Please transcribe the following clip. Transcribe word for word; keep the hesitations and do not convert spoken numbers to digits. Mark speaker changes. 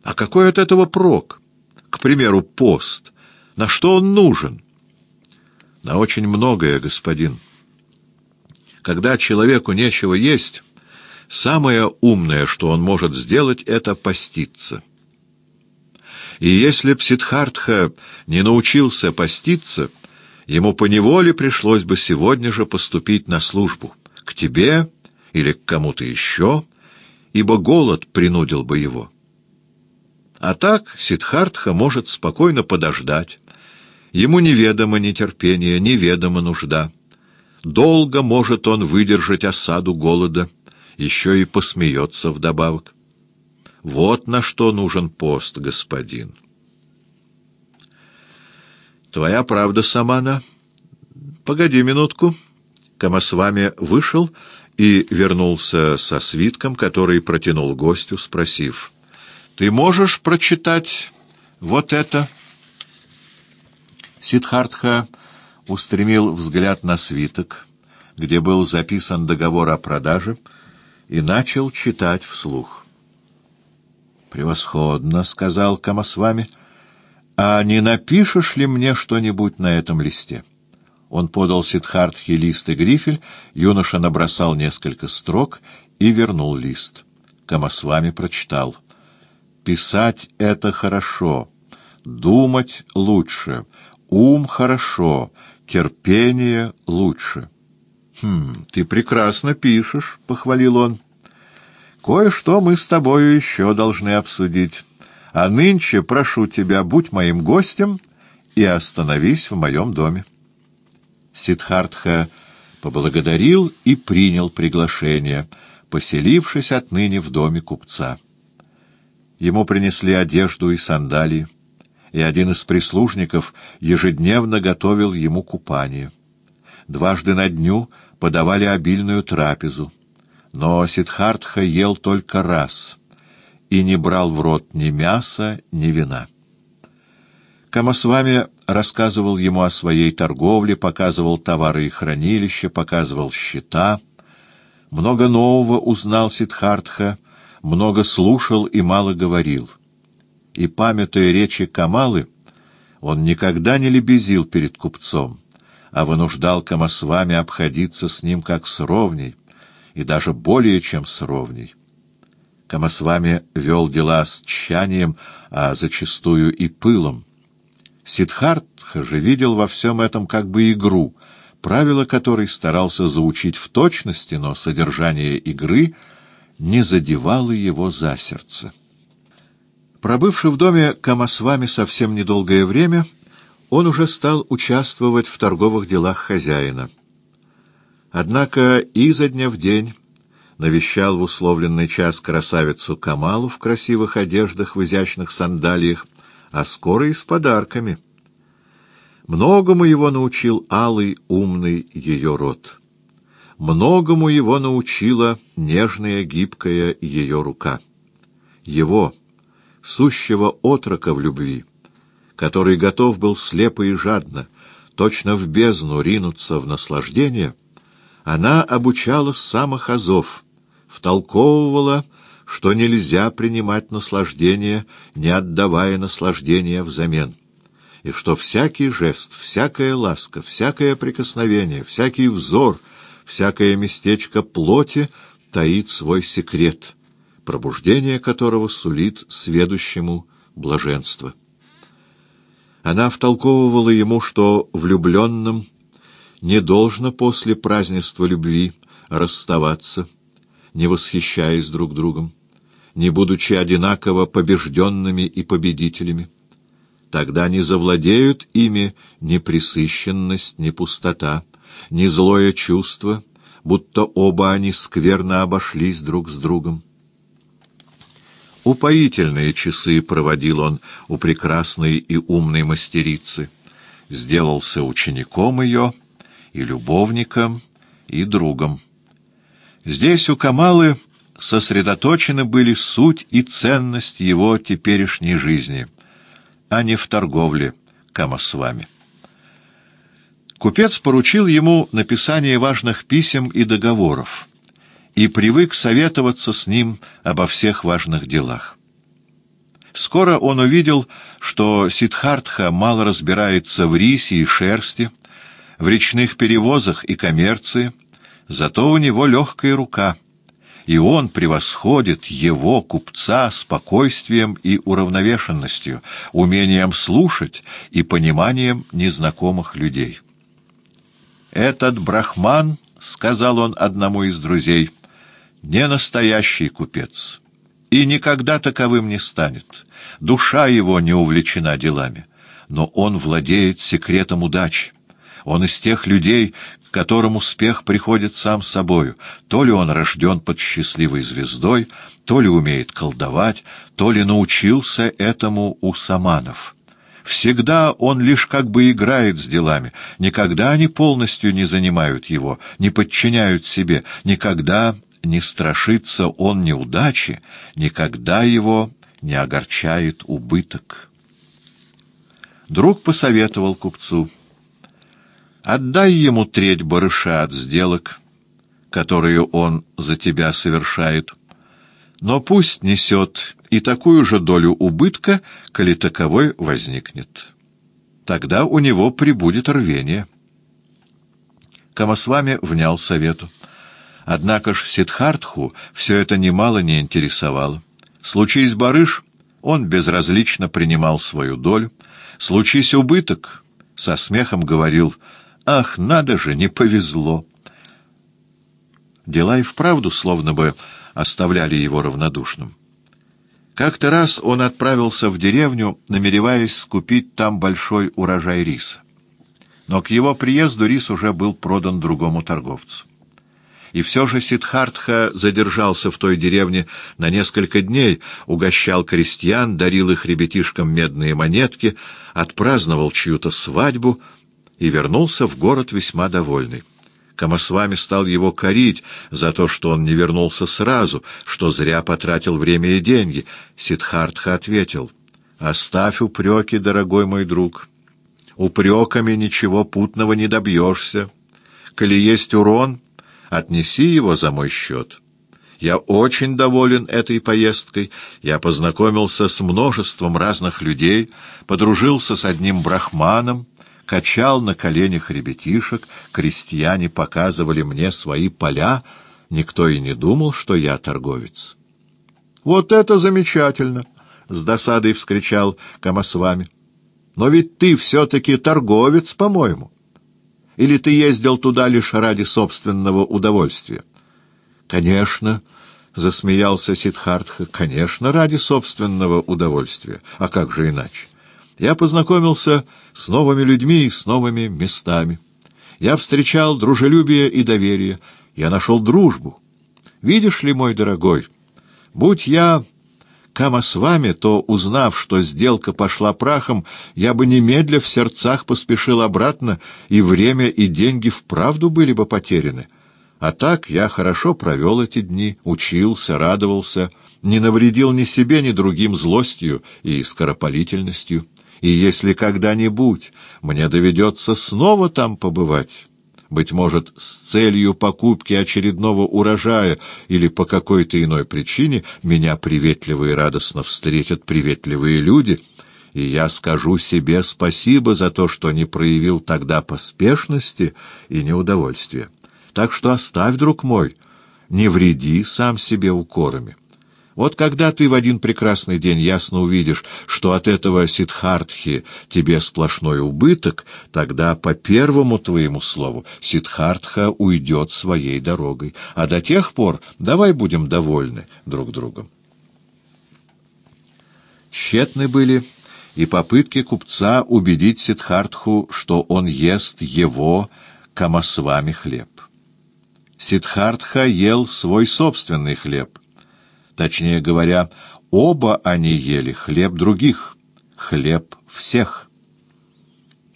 Speaker 1: А какой от этого прок? К примеру, пост. На что он нужен? На очень многое, господин. Когда человеку нечего есть, самое умное, что он может сделать, это поститься. И если б Сиддхартха не научился поститься, ему поневоле пришлось бы сегодня же поступить на службу, к тебе или к кому-то еще, ибо голод принудил бы его. А так Сиддхартха может спокойно подождать. Ему неведомо нетерпение, неведома нужда. Долго может он выдержать осаду голода, еще и посмеется вдобавок. Вот на что нужен пост, господин. Твоя правда, Самана. Погоди минутку. Камасвами вышел и вернулся со свитком, который протянул гостю, спросив: «Ты можешь прочитать вот это?» Сиддхартха устремил взгляд на свиток, где был записан договор о продаже, и начал читать вслух. «Превосходно», — сказал Камасвами. «А не напишешь ли мне что-нибудь на этом листе?» Он подал Сиддхартхе лист и грифель, юноша набросал несколько строк и вернул лист. Камасвами прочитал: «Писать — это хорошо, думать — лучше, ум — хорошо, терпение — лучше». «Хм, ты прекрасно пишешь», — похвалил он. «Кое-что мы с тобою еще должны обсудить. А нынче, прошу тебя, будь моим гостем и остановись в моем доме». Сиддхартха поблагодарил и принял приглашение, поселившись отныне в доме купца. Ему принесли одежду и сандалии, и один из прислужников ежедневно готовил ему купание. Дважды на дню подавали обильную трапезу, но Сиддхартха ел только раз и не брал в рот ни мяса, ни вина. Камасвами рассказывал ему о своей торговле, показывал товары и хранилища, показывал счета. Много нового узнал Сиддхартха, много слушал и мало говорил. И, памятуя речи Камалы, он никогда не лебезил перед купцом, а вынуждал Камасвами обходиться с ним как с ровней, и даже более чем с ровней. Камасвами вел дела с тщанием, а зачастую и пылом. Сиддхартха же видел во всем этом как бы игру, правила которой старался заучить в точности, но содержание игры не задевало его за сердце. Пробывши в доме Камасвами совсем недолгое время, он уже стал участвовать в торговых делах хозяина. Однако изо дня в день навещал в условленный час красавицу Камалу в красивых одеждах, в изящных сандалиях, а скоро и с подарками. Многому его научил алый, умный ее рот. Многому его научила нежная, гибкая ее рука. Его, сущего отрока в любви, который готов был слепо и жадно, точно в бездну ринуться в наслаждение, она обучала с самых азов, втолковывала, что нельзя принимать наслаждение, не отдавая наслаждения взамен, и что всякий жест, всякая ласка, всякое прикосновение, всякий взор, всякое местечко плоти таит свой секрет, пробуждение которого сулит сведущему блаженство. Она втолковывала ему, что влюбленным не должно после празднества любви расставаться, не восхищаясь друг другом, не будучи одинаково побежденными и победителями. Тогда не завладеют ими ни пресыщенность, ни пустота, ни злое чувство, будто оба они скверно обошлись друг с другом. Упоительные часы проводил он у прекрасной и умной мастерицы, сделался учеником ее и любовником, и другом. Здесь у Камалы сосредоточены были суть и ценность его теперешней жизни, а не в торговле Камасвами. Купец поручил ему написание важных писем и договоров и привык советоваться с ним обо всех важных делах. Скоро он увидел, что Сиддхартха мало разбирается в рисе и шерсти, в речных перевозах и коммерции, зато у него легкая рука, и он превосходит его, купца, спокойствием и уравновешенностью, умением слушать и пониманием незнакомых людей. «Этот брахман, — сказал он одному из друзей, — не настоящий купец, и никогда таковым не станет. Душа его не увлечена делами, но он владеет секретом удачи. Он из тех людей, к которым успех приходит сам собою. То ли он рожден под счастливой звездой, то ли умеет колдовать, то ли научился этому у саманов. Всегда он лишь как бы играет с делами, никогда они полностью не занимают его, не подчиняют себе, никогда не страшится он неудачи, никогда его не огорчает убыток». Друг посоветовал купцу: «Отдай ему треть барыша от сделок, которые он за тебя совершает, но пусть несет и такую же долю убытка, коли таковой возникнет. Тогда у него прибудет рвение». Камасвами внял совету. Однако ж Сиддхартху все это немало не интересовало. Случись барыш, он безразлично принимал свою долю. Случись убыток, со смехом говорил: «Ах, надо же, не повезло!» Дела и вправду словно бы оставляли его равнодушным. Как-то раз он отправился в деревню, намереваясь скупить там большой урожай риса. Но к его приезду рис уже был продан другому торговцу. И все же Сиддхартха задержался в той деревне на несколько дней, угощал крестьян, дарил их ребятишкам медные монетки, отпраздновал чью-то свадьбу и вернулся в город весьма довольный. Камасвами стал его корить за то, что он не вернулся сразу, что зря потратил время и деньги. Сиддхартха ответил: «Оставь упреки, дорогой мой друг. Упреками ничего путного не добьешься. Коли есть урон, отнеси его за мой счет. Я очень доволен этой поездкой. Я познакомился с множеством разных людей, подружился с одним брахманом, качал на коленях ребятишек, крестьяне показывали мне свои поля, никто и не думал, что я торговец». «Вот это замечательно!» — с досадой вскричал Камасвами. «Но ведь ты все-таки торговец, по-моему. Или ты ездил туда лишь ради собственного удовольствия?» «Конечно», — засмеялся Сиддхартха, — «конечно, ради собственного удовольствия. А как же иначе? Я познакомился с новыми людьми и с новыми местами. Я встречал дружелюбие и доверие. Я нашел дружбу. Видишь ли, мой дорогой, будь я Камасвами, то, узнав, что сделка пошла прахом, я бы немедля в сердцах поспешил обратно, и время, и деньги вправду были бы потеряны. А так я хорошо провел эти дни, учился, радовался, не навредил ни себе, ни другим злостью и скоропалительностью. И если когда-нибудь мне доведется снова там побывать, быть может, с целью покупки очередного урожая или по какой-то иной причине, меня приветливо и радостно встретят приветливые люди, и я скажу себе спасибо за то, что не проявил тогда поспешности и неудовольствия. Так что оставь, друг мой, не вреди сам себе укорами. Вот когда ты в один прекрасный день ясно увидишь, что от этого Сиддхартхи тебе сплошной убыток, тогда по первому твоему слову Сиддхартха уйдет своей дорогой. А до тех пор давай будем довольны друг другом». Тщетны были и попытки купца убедить Сиддхартху, что он ест его Камасвами хлеб. Сиддхартха ел свой собственный хлеб. Точнее говоря, оба они ели хлеб других, хлеб всех.